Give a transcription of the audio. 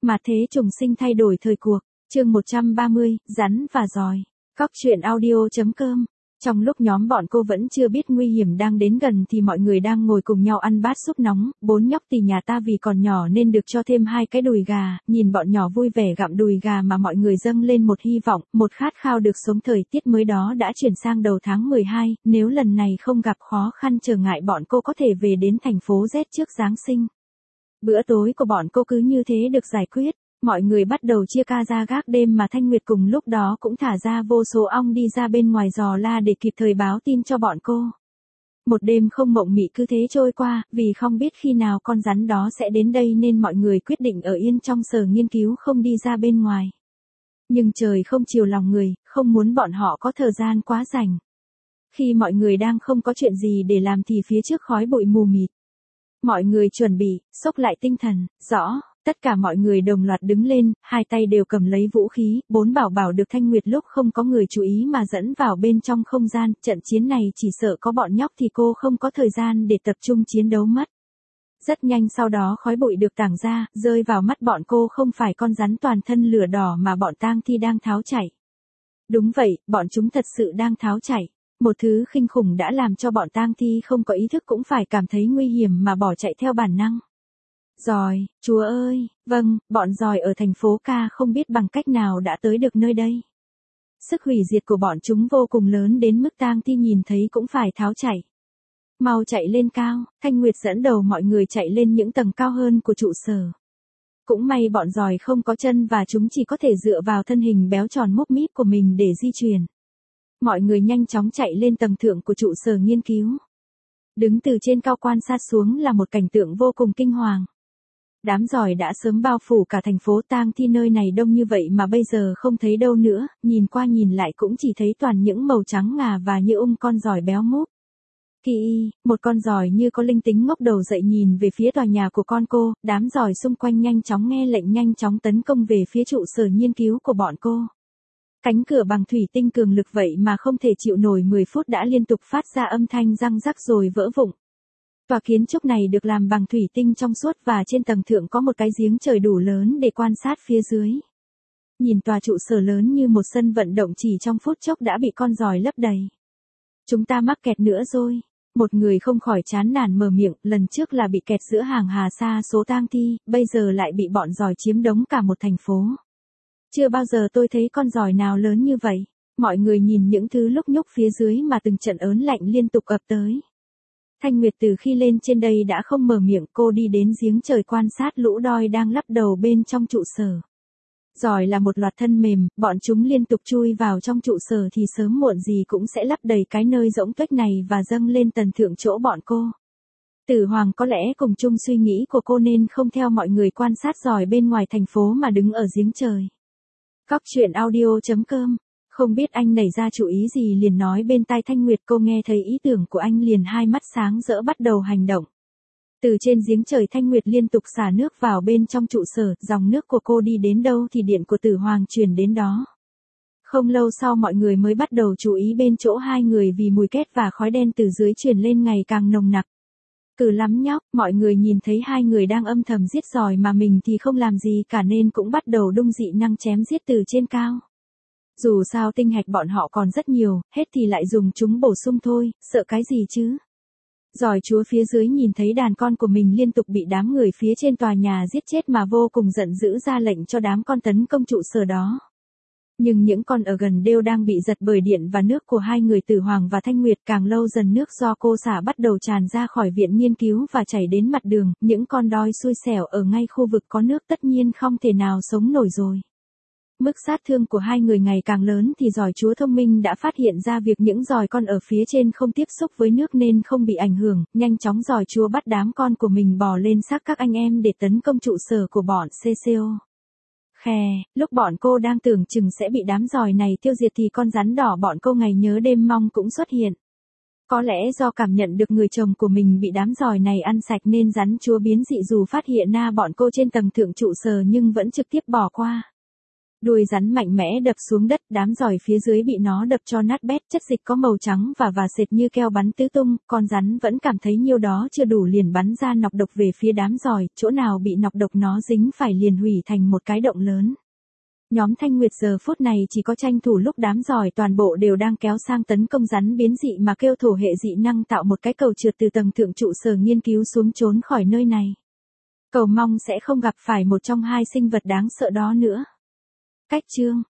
Mà thế trùng sinh thay đổi thời cuộc, chương 130, rắn và giòi. Cóc truyện audio.com. Trong lúc nhóm bọn cô vẫn chưa biết nguy hiểm đang đến gần thì mọi người đang ngồi cùng nhau ăn bát súp nóng, 4 nhóc tỳ nhà ta vì còn nhỏ nên được cho thêm 2 cái đùi gà, nhìn bọn nhỏ vui vẻ gặm đùi gà mà mọi người dâng lên một hy vọng, một khát khao được sống thời tiết mới đó đã chuyển sang đầu tháng 12, nếu lần này không gặp khó khăn trở ngại bọn cô có thể về đến thành phố Z trước Giáng sinh. Bữa tối của bọn cô cứ như thế được giải quyết. Mọi người bắt đầu chia ca ra gác đêm mà Thanh Nguyệt cùng lúc đó cũng thả ra vô số ong đi ra bên ngoài giò la để kịp thời báo tin cho bọn cô. Một đêm không mộng mị cứ thế trôi qua, vì không biết khi nào con rắn đó sẽ đến đây nên mọi người quyết định ở yên trong sở nghiên cứu không đi ra bên ngoài. Nhưng trời không chiều lòng người, không muốn bọn họ có thời gian quá rảnh. Khi mọi người đang không có chuyện gì để làm thì phía trước khói bụi mù mịt. Mọi người chuẩn bị, xốc lại tinh thần, rõ. Tất cả mọi người đồng loạt đứng lên, hai tay đều cầm lấy vũ khí, 4 bảo bảo được Thanh Nguyệt lúc không có người chú ý mà dẫn vào bên trong không gian, trận chiến này chỉ sợ có bọn nhóc thì cô không có thời gian để tập trung chiến đấu mất. Rất nhanh sau đó khói bụi được tàng ra, rơi vào mắt bọn cô không phải con rắn toàn thân lửa đỏ mà bọn tang thi đang tháo chạy. Đúng vậy, bọn chúng thật sự đang tháo chạy. Một thứ kinh khủng đã làm cho bọn tang thi không có ý thức cũng phải cảm thấy nguy hiểm mà bỏ chạy theo bản năng. Giòi, chúa ơi, vâng, bọn giòi ở thành phố Ca không biết bằng cách nào đã tới được nơi đây. Sức hủy diệt của bọn chúng vô cùng lớn đến mức tang thi nhìn thấy cũng phải tháo chạy. Mau chạy lên cao, Thanh Nguyệt dẫn đầu mọi người chạy lên những tầng cao hơn của trụ sở. Cũng may bọn giòi không có chân và chúng chỉ có thể dựa vào thân hình béo tròn múp míp của mình để di chuyển. Mọi người nhanh chóng chạy lên tầng thượng của trụ sở nghiên cứu. Đứng từ trên cao quan sát xuống là một cảnh tượng vô cùng kinh hoàng. Đám giòi đã sớm bao phủ cả thành phố tang thi nơi này đông như vậy mà bây giờ không thấy đâu nữa, nhìn qua nhìn lại cũng chỉ thấy toàn những màu trắng ngà và như con giòi béo múp. Kỳ, một con giòi như có linh tính ngóc đầu dậy nhìn về phía tòa nhà của con cô, đám giòi xung quanh nhanh chóng nghe lệnh nhanh chóng tấn công về phía trụ sở nghiên cứu của bọn cô. Cánh cửa bằng thủy tinh cường lực vậy mà không thể chịu nổi 10 phút đã liên tục phát ra âm thanh răng rắc rồi vỡ vụn. Tòa kiến trúc này được làm bằng thủy tinh trong suốt và trên tầng thượng có một cái giếng trời đủ lớn để quan sát phía dưới. Nhìn tòa trụ sở lớn như một sân vận động chỉ trong phút chốc đã bị con giòi lấp đầy. Chúng ta mắc kẹt nữa rồi. Một người không khỏi chán nản mở miệng, lần trước là bị kẹt giữa hàng hà sa số tang thi, bây giờ lại bị bọn giòi chiếm đóng cả một thành phố. Chưa bao giờ tôi thấy con giòi nào lớn như vậy. Mọi người nhìn những thứ lúc nhúc phía dưới mà từng trận ớn lạnh liên tục ập tới. Thanh Nguyệt từ khi lên trên đây đã không mở miệng, cô đi đến giếng trời quan sát lũ đoi đang lắp đầu bên trong trụ sở. Giòi là một loạt thân mềm, bọn chúng liên tục chui vào trong trụ sở thì sớm muộn gì cũng sẽ lấp đầy cái nơi rỗng tuếch này và dâng lên tầng thượng chỗ bọn cô. Tử Hoàng có lẽ cùng chung suy nghĩ của cô nên không theo mọi người quan sát giòi bên ngoài thành phố mà đứng ở giếng trời. Cóc truyện audio.com. Không biết anh nảy ra chủ ý gì liền nói bên tai Thanh Nguyệt, cô nghe thấy ý tưởng của anh liền hai mắt sáng rỡ bắt đầu hành động. Từ trên giếng trời Thanh Nguyệt liên tục xả nước vào bên trong trụ sở, dòng nước của cô đi đến đâu thì điện của Tử Hoàng truyền đến đó. Không lâu sau mọi người mới bắt đầu chú ý bên chỗ hai người vì mùi két và khói đen từ dưới truyền lên ngày càng nồng nặc. Cừ lắm nhóc, mọi người nhìn thấy hai người đang âm thầm giết giòi mà mình thì không làm gì cả nên cũng bắt đầu đung dị năng chém giết từ trên cao. Dù sao tinh hạch bọn họ còn rất nhiều, hết thì lại dùng chúng bổ sung thôi, sợ cái gì chứ. Giòi chúa phía dưới nhìn thấy đàn con của mình liên tục bị đám người phía trên tòa nhà giết chết mà vô cùng giận dữ ra lệnh cho đám con tấn công trụ sở đó. Nhưng những con ở gần đều đang bị giật bởi điện và nước của hai người Tử Hoàng và Thanh Nguyệt, càng lâu dần nước do cô xả bắt đầu tràn ra khỏi viện nghiên cứu và chảy đến mặt đường, những con đoi xui xẻo ở ngay khu vực có nước tất nhiên không thể nào sống nổi rồi. Mức sát thương của hai người ngày càng lớn thì giòi chúa thông minh đã phát hiện ra việc những giòi con ở phía trên không tiếp xúc với nước nên không bị ảnh hưởng, nhanh chóng giòi chúa bắt đám con của mình bò lên xác các anh em để tấn công trụ sở của bọn CCO. Khè, lúc bọn cô đang tưởng chừng sẽ bị đám giòi này tiêu diệt thì con rắn đỏ bọn cô ngày nhớ đêm mong cũng xuất hiện. Có lẽ do cảm nhận được người chồng của mình bị đám giòi này ăn sạch nên rắn chúa biến dị dù phát hiện bọn cô trên tầng thượng trụ sở nhưng vẫn trực tiếp bỏ qua. Đuôi rắn mạnh mẽ đập xuống đất, đám giòi phía dưới bị nó đập cho nát bét, chất dịch có màu trắng và sệt như keo bắn tứ tung, con rắn vẫn cảm thấy nhiêu đó chưa đủ liền bắn ra nọc độc về phía đám giòi, chỗ nào bị nọc độc nó dính phải liền hủy thành một cái động lớn. Nhóm Thanh Nguyệt giờ phút này chỉ có tranh thủ lúc đám giòi toàn bộ đều đang kéo sang tấn công rắn biến dị mà kêu thổ hệ dị năng tạo một cái cầu trượt từ tầng thượng trụ sở nghiên cứu xuống trốn khỏi nơi này. Cầu mong sẽ không gặp phải một trong hai sinh vật đáng sợ đó nữa. Cách chương